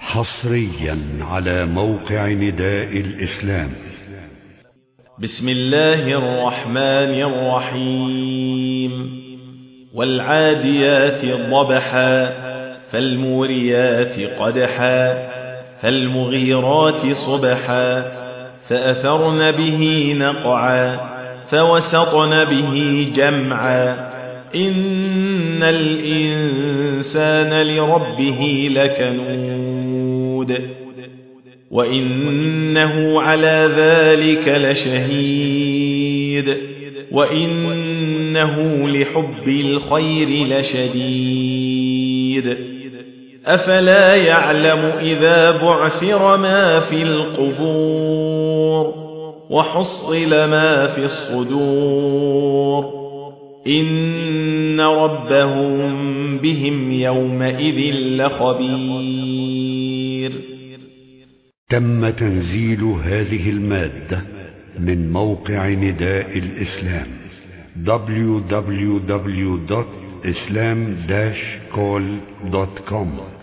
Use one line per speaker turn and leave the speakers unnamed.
حصريا على موقع نداء الإسلام.
بسم الله الرحمن الرحيم. والعاديات ضبحا فالموريات قدحا فالمغيرات صبحا فأثرن به نقعا فوسطن به جمعا إن الإنسان لربه لكنود وإنه على ذلك لشهيد وإنه لحب الخير لشديد أفلا يعلم إذا بعثر ما في القبور وحصل ما في الصدور إن ربهم بهم يومئذ لخبير.
تم تنزيل هذه المادة من موقع نداء الإسلام www.islam-call.com